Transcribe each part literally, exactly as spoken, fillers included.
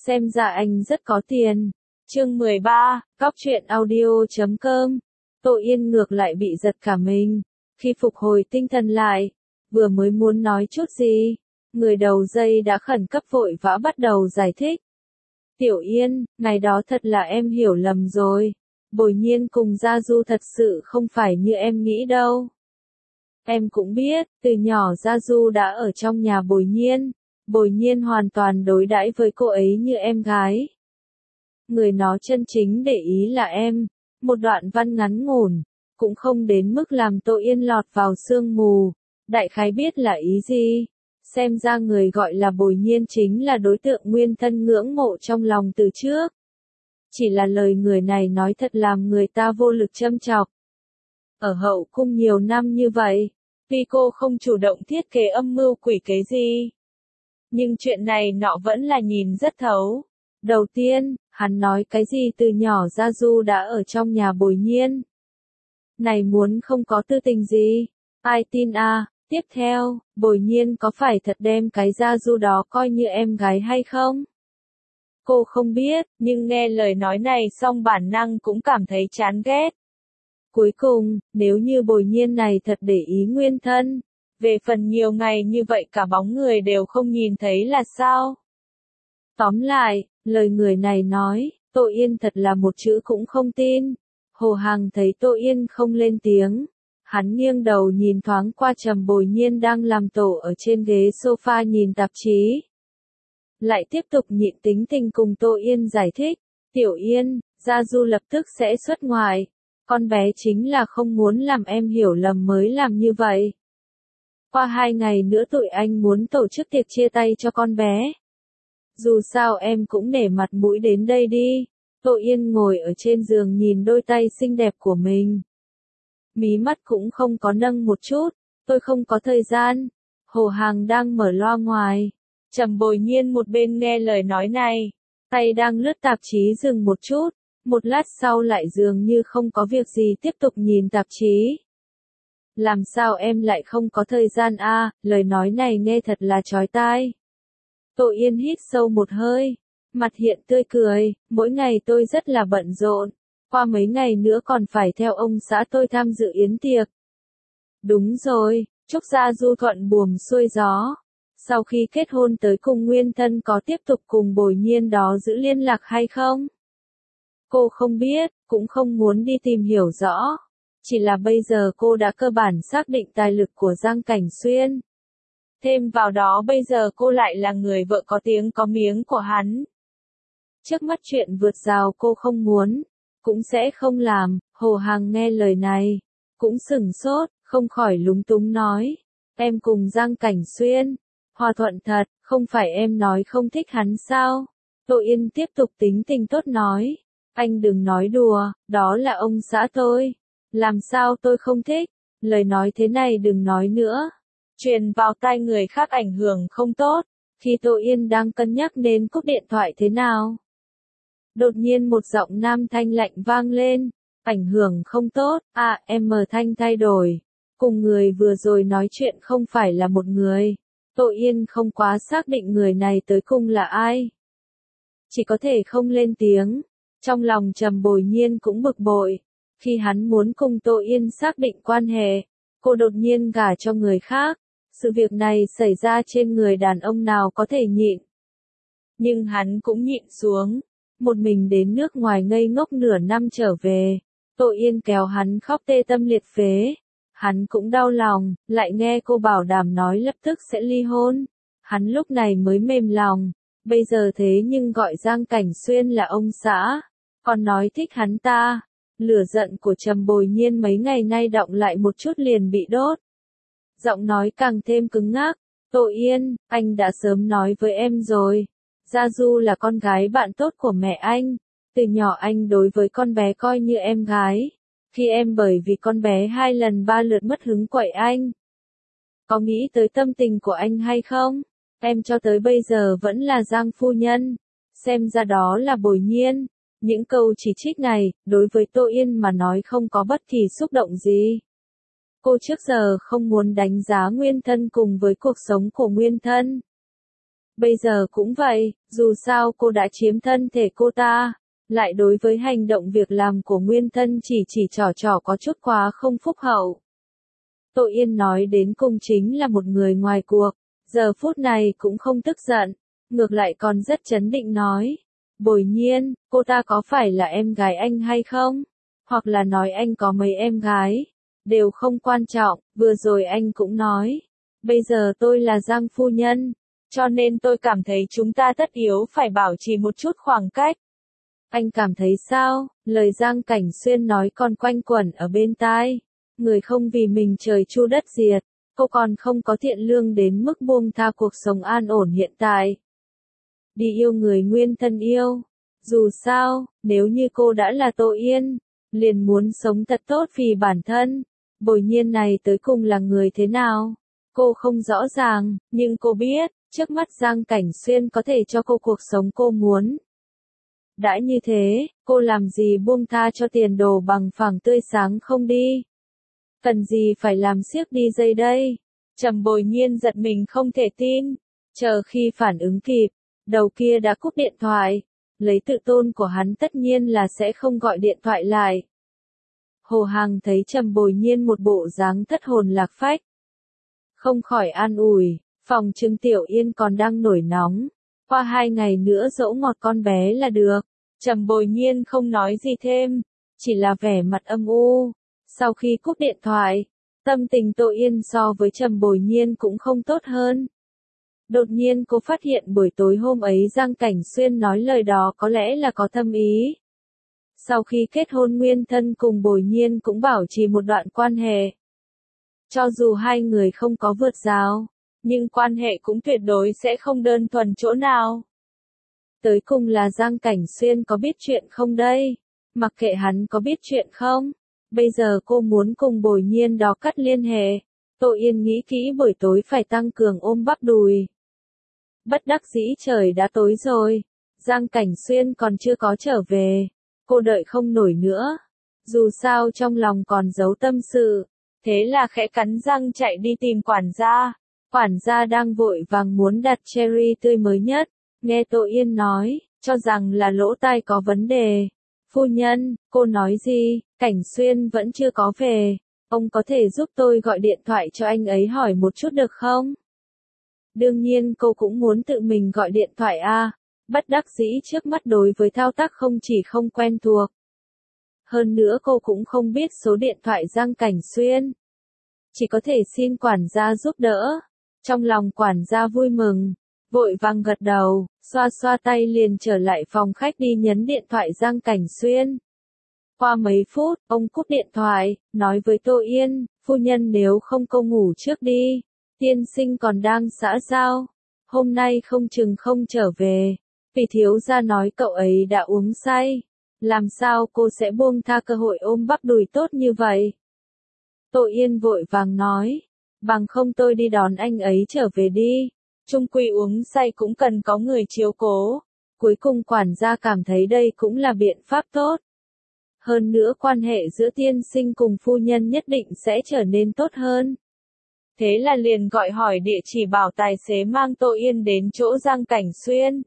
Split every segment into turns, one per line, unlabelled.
xem ra anh rất có tiền. Chương mười ba, Cóc truyện audio chấm com. Tô Yên ngược lại bị giật cả mình. Khi phục hồi tinh thần lại, vừa mới muốn nói chút gì, người đầu dây đã khẩn cấp vội vã bắt đầu giải thích. Tiểu Yên, ngày đó thật là em hiểu lầm rồi. Bồi Nhiên cùng Gia Du thật sự không phải như em nghĩ đâu. Em cũng biết, từ nhỏ Gia Du đã ở trong nhà Bồi Nhiên. Bồi Nhiên hoàn toàn đối đãi với cô ấy như em gái. Người nó chân chính để ý là em. Một đoạn văn ngắn ngủn, cũng không đến mức làm Tô Yên lọt vào sương mù. Đại khái biết là ý gì. Xem ra người gọi là Bồi Nhiên chính là đối tượng nguyên thân ngưỡng mộ trong lòng từ trước. Chỉ là lời người này nói thật làm người ta vô lực châm chọc. Ở hậu cung nhiều năm như vậy, tuy cô không chủ động thiết kế âm mưu quỷ kế gì, nhưng chuyện này nọ vẫn là nhìn rất thấu. Đầu tiên, hắn nói cái gì từ nhỏ Gia Du đã ở trong nhà Bồi Nhiên. Này muốn không có tư tình gì, ai tin à? Tiếp theo, Bồi Nhiên có phải thật đem cái Gia Du đó coi như em gái hay không? Cô không biết, nhưng nghe lời nói này xong bản năng cũng cảm thấy chán ghét. Cuối cùng, nếu như Bồi Nhiên này thật để ý nguyên thân, về phần nhiều ngày như vậy cả bóng người đều không nhìn thấy là sao? Tóm lại, lời người này nói, Tô Yên thật là một chữ cũng không tin. Hồ Hằng thấy Tô Yên không lên tiếng. Hắn nghiêng đầu nhìn thoáng qua Trầm Bồi Nhiên đang làm tổ ở trên ghế sofa nhìn tạp chí. Lại tiếp tục nhịn tính tình cùng Tô Yên giải thích. Tiểu Yên, Gia Du lập tức sẽ xuất ngoại. Con bé chính là không muốn làm em hiểu lầm mới làm như vậy. Qua hai ngày nữa tụi anh muốn tổ chức tiệc chia tay cho con bé. Dù sao em cũng để mặt mũi đến đây đi. Tô Yên ngồi ở trên giường nhìn đôi tay xinh đẹp của mình. Mí mắt cũng không có nâng một chút. Tôi không có thời gian. Hồ Hằng đang mở loa ngoài. Trầm Bồi Nhiên một bên nghe lời nói này, tay đang lướt tạp chí dừng một chút. Một lát sau lại dường như không có việc gì tiếp tục nhìn tạp chí. Làm sao em lại không có thời gian a? À, lời nói này nghe thật là chói tai. Tô Yên hít sâu một hơi, mặt hiện tươi cười, mỗi ngày tôi rất là bận rộn, qua mấy ngày nữa còn phải theo ông xã tôi tham dự yến tiệc. Đúng rồi, chúc Gia Du thuận buồm xuôi gió. Sau khi kết hôn tới cùng nguyên thân có tiếp tục cùng Bồi Nhiên đó giữ liên lạc hay không? Cô không biết, cũng không muốn đi tìm hiểu rõ. Chỉ là bây giờ cô đã cơ bản xác định tài lực của Giang Cảnh Xuyên. Thêm vào đó bây giờ cô lại là người vợ có tiếng có miếng của hắn. Trước mắt chuyện vượt rào cô không muốn, cũng sẽ không làm. Hồ Hằng nghe lời này, cũng sửng sốt, không khỏi lúng túng nói. Em cùng Giang Cảnh Xuyên, hòa thuận thật, không phải em nói không thích hắn sao? Tô Yên tiếp tục tính tình tốt nói. Anh đừng nói đùa, đó là ông xã tôi. Làm sao tôi không thích? Lời nói thế này đừng nói nữa. Truyền vào tai người khác ảnh hưởng không tốt. Khi Tô Yên đang cân nhắc nên cúp điện thoại thế nào, đột nhiên một giọng nam thanh lạnh vang lên. Ảnh hưởng không tốt, à em mờ thanh thay đổi. Cùng người vừa rồi nói chuyện không phải là một người. Tô Yên không quá xác định người này tới cùng là ai. Chỉ có thể không lên tiếng. Trong lòng Trầm Bồi Nhiên cũng bực bội. Khi hắn muốn cùng Tô Yên xác định quan hệ, cô đột nhiên gả cho người khác. Sự việc này xảy ra trên người đàn ông nào có thể nhịn. Nhưng hắn cũng nhịn xuống. Một mình đến nước ngoài ngây ngốc nửa năm trở về. Tô Yên kéo hắn khóc tê tâm liệt phế. Hắn cũng đau lòng, lại nghe cô bảo đảm nói lập tức sẽ ly hôn. Hắn lúc này mới mềm lòng. Bây giờ thế nhưng gọi Giang Cảnh Xuyên là ông xã. Còn nói thích hắn ta. Lửa giận của Trầm Bồi Nhiên mấy ngày nay đọng lại một chút liền bị đốt. Giọng nói càng thêm cứng ngắc. Tô Yên, anh đã sớm nói với em rồi. Gia Du là con gái bạn tốt của mẹ anh. Từ nhỏ anh đối với con bé coi như em gái. Khi em bởi vì con bé hai lần ba lượt mất hứng quậy anh, có nghĩ tới tâm tình của anh hay không? Em cho tới bây giờ vẫn là Giang phu nhân. Xem ra đó là Bồi Nhiên. Những câu chỉ trích này, đối với Tô Yên mà nói không có bất kỳ xúc động gì. Cô trước giờ không muốn đánh giá nguyên thân cùng với cuộc sống của nguyên thân. Bây giờ cũng vậy, dù sao cô đã chiếm thân thể cô ta, lại đối với hành động việc làm của nguyên thân chỉ chỉ trò trò có chút quá không phúc hậu. Tô Yên nói đến cùng chính là một người ngoài cuộc, giờ phút này cũng không tức giận, ngược lại còn rất trấn định nói. Bồi Nhiên, cô ta có phải là em gái anh hay không? Hoặc là nói anh có mấy em gái? Đều không quan trọng, vừa rồi anh cũng nói. Bây giờ tôi là Giang phu nhân, cho nên tôi cảm thấy chúng ta tất yếu phải bảo trì một chút khoảng cách. Anh cảm thấy sao? Lời Giang Cảnh Xuyên nói còn quanh quẩn ở bên tai. Người không vì mình trời chu đất diệt, cô còn không có thiện lương đến mức buông tha cuộc sống an ổn hiện tại. Đi yêu người nguyên thân yêu. Dù sao, nếu như cô đã là Tô Yên, liền muốn sống thật tốt vì bản thân. Bồi Nhiên này tới cùng là người thế nào? Cô không rõ ràng, nhưng cô biết, trước mắt Giang Cảnh Xuyên có thể cho cô cuộc sống cô muốn. Đã như thế, cô làm gì buông tha cho tiền đồ bằng phẳng tươi sáng không đi? Cần gì phải làm siếc đi dây đây? Trầm Bồi Nhiên giật mình không thể tin, chờ khi phản ứng kịp, đầu kia đã cúp điện thoại, lấy tự tôn của hắn tất nhiên là sẽ không gọi điện thoại lại. Hồ Hằng thấy Trầm Bồi Nhiên một bộ dáng thất hồn lạc phách, không khỏi an ủi, phòng Trưng Tiểu Yên còn đang nổi nóng, qua hai ngày nữa dỗ ngọt con bé là được. Trầm Bồi Nhiên không nói gì thêm, chỉ là vẻ mặt âm u. Sau khi cúp điện thoại, tâm tình Tô Yên so với Trầm Bồi Nhiên cũng không tốt hơn. Đột nhiên cô phát hiện buổi tối hôm ấy Giang Cảnh Xuyên nói lời đó có lẽ là có thâm ý. Sau khi kết hôn nguyên thân cùng Bồi Nhiên cũng bảo trì một đoạn quan hệ. Cho dù hai người không có vượt rào, nhưng quan hệ cũng tuyệt đối sẽ không đơn thuần chỗ nào. Tới cùng là Giang Cảnh Xuyên có biết chuyện không đây? Mặc kệ hắn có biết chuyện không? Bây giờ cô muốn cùng Bồi Nhiên đó cắt liên hệ. Tô Yên nghĩ kỹ buổi tối phải tăng cường ôm bắp đùi. Bất đắc dĩ trời đã tối rồi. Giang Cảnh Xuyên còn chưa có trở về. Cô đợi không nổi nữa. Dù sao trong lòng còn giấu tâm sự. Thế là khẽ cắn răng chạy đi tìm quản gia. Quản gia đang vội vàng muốn đặt cherry tươi mới nhất. Nghe Tô Yên nói, cho rằng là lỗ tai có vấn đề. Phu nhân, cô nói gì? Cảnh Xuyên vẫn chưa có về. Ông có thể giúp tôi gọi điện thoại cho anh ấy hỏi một chút được không? Đương nhiên cô cũng muốn tự mình gọi điện thoại a. Bất đắc dĩ trước mắt đối với thao tác không chỉ không quen thuộc. Hơn nữa cô cũng không biết số điện thoại Giang Cảnh Xuyên. Chỉ có thể xin quản gia giúp đỡ. Trong lòng quản gia vui mừng, vội vàng gật đầu, xoa xoa tay liền trở lại phòng khách đi nhấn điện thoại Giang Cảnh Xuyên. Qua mấy phút, ông cúp điện thoại, nói với Tô Yên, phu nhân nếu không cô ngủ trước đi, tiên sinh còn đang xã giao, hôm nay không chừng không trở về, vì thiếu gia nói cậu ấy đã uống say, làm sao cô sẽ buông tha cơ hội ôm bắp đùi tốt như vậy? Tô Yên vội vàng nói, bằng không tôi đi đón anh ấy trở về đi, chung quy uống say cũng cần có người chiếu cố. Cuối cùng quản gia cảm thấy đây cũng là biện pháp tốt. Hơn nữa quan hệ giữa tiên sinh cùng phu nhân nhất định sẽ trở nên tốt hơn. Thế là liền gọi hỏi địa chỉ bảo tài xế mang Tô Yên đến chỗ Giang Cảnh Xuyên.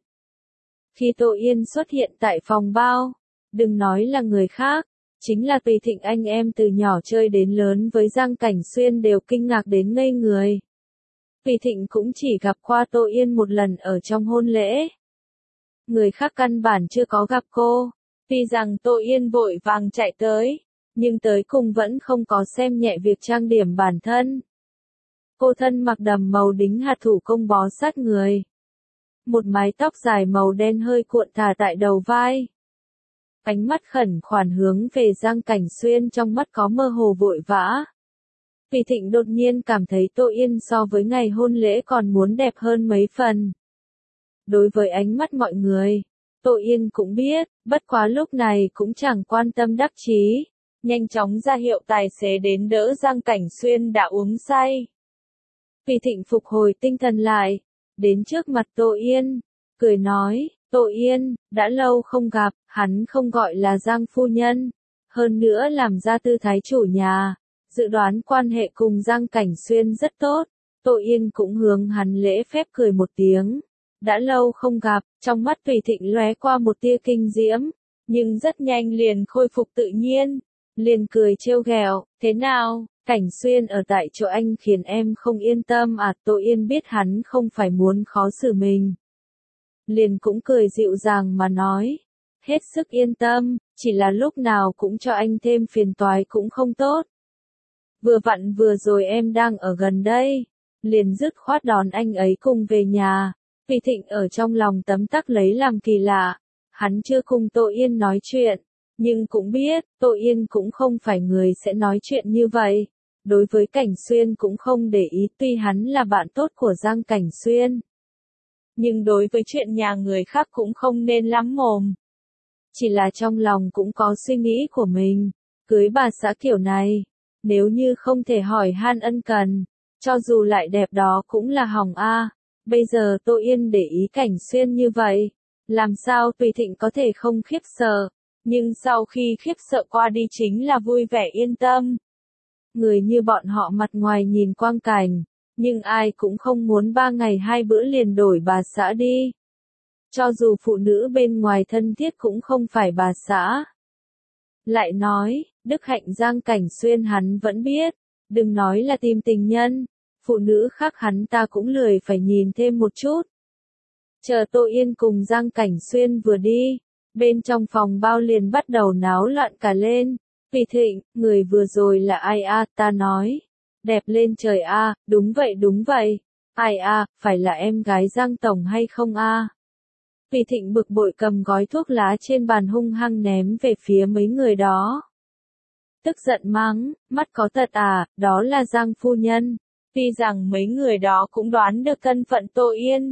Khi Tô Yên xuất hiện tại phòng bao, đừng nói là người khác, chính là Tùy Thịnh anh em từ nhỏ chơi đến lớn với Giang Cảnh Xuyên đều kinh ngạc đến ngây người. Tùy Thịnh cũng chỉ gặp qua Tô Yên một lần ở trong hôn lễ. Người khác căn bản chưa có gặp cô. Tuy rằng Tô Yên vội vàng chạy tới, nhưng tới cùng vẫn không có xem nhẹ việc trang điểm bản thân. Cô thân mặc đầm màu đính hạt thủ công bó sát người. Một mái tóc dài màu đen hơi cuộn thả tại đầu vai. Ánh mắt khẩn khoản hướng về Giang Cảnh Xuyên trong mắt có mơ hồ vội vã. Tùy Thịnh đột nhiên cảm thấy Tô Yên so với ngày hôn lễ còn muốn đẹp hơn mấy phần. Đối với ánh mắt mọi người, Tô Yên cũng biết, bất quá lúc này cũng chẳng quan tâm đắc chí, nhanh chóng ra hiệu tài xế đến đỡ Giang Cảnh Xuyên đã uống say. Tùy Thịnh phục hồi tinh thần lại, đến trước mặt Tô Yên, cười nói, Tô Yên, đã lâu không gặp, hắn không gọi là Giang phu nhân, hơn nữa làm ra tư thái chủ nhà, dự đoán quan hệ cùng Giang Cảnh Xuyên rất tốt. Tô Yên cũng hướng hắn lễ phép cười một tiếng, đã lâu không gặp, trong mắt Tùy Thịnh lóe qua một tia kinh diễm, nhưng rất nhanh liền khôi phục tự nhiên, liền cười trêu ghẹo, thế nào, Cảnh Xuyên ở tại chỗ anh khiến em không yên tâm à? Tô Yên biết hắn không phải muốn khó xử mình. Liền cũng cười dịu dàng mà nói, hết sức yên tâm, chỉ là lúc nào cũng cho anh thêm phiền toái cũng không tốt. Vừa vặn vừa rồi em đang ở gần đây, liền dứt khoát đón anh ấy cùng về nhà. Tùy Thịnh ở trong lòng tấm tắc lấy làm kỳ lạ, hắn chưa cùng Tô Yên nói chuyện, nhưng cũng biết, Tô Yên cũng không phải người sẽ nói chuyện như vậy. Đối với Cảnh Xuyên cũng không để ý, tuy hắn là bạn tốt của Giang Cảnh Xuyên. Nhưng đối với chuyện nhà người khác cũng không nên lắm mồm. Chỉ là trong lòng cũng có suy nghĩ của mình, cưới bà xã kiểu này, nếu như không thể hỏi han ân cần, cho dù lại đẹp đó cũng là hỏng a. Bây giờ Tô Yên để ý Cảnh Xuyên như vậy, làm sao Tùy Thịnh có thể không khiếp sợ, nhưng sau khi khiếp sợ qua đi chính là vui vẻ yên tâm. Người như bọn họ mặt ngoài nhìn quang cảnh, nhưng ai cũng không muốn ba ngày hai bữa liền đổi bà xã đi. Cho dù phụ nữ bên ngoài thân thiết cũng không phải bà xã. Lại nói, đức hạnh Giang Cảnh Xuyên hắn vẫn biết, đừng nói là tìm tình nhân, phụ nữ khác hắn ta cũng lười phải nhìn thêm một chút. Chờ Tô Yên cùng Giang Cảnh Xuyên vừa đi, bên trong phòng bao liền bắt đầu náo loạn cả lên. Tùy Thịnh, người vừa rồi là ai a? Ta nói, đẹp lên trời a. Đúng vậy đúng vậy, ai a? Phải là em gái Giang Tổng hay không a? Tùy Thịnh bực bội cầm gói thuốc lá trên bàn hung hăng ném về phía mấy người đó. Tức giận mắng, mắt có tật à, đó là Giang phu nhân. Tuy rằng mấy người đó cũng đoán được thân phận Tô Yên,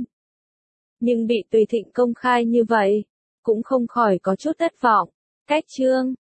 nhưng bị Tùy Thịnh công khai như vậy, cũng không khỏi có chút thất vọng. Cách chương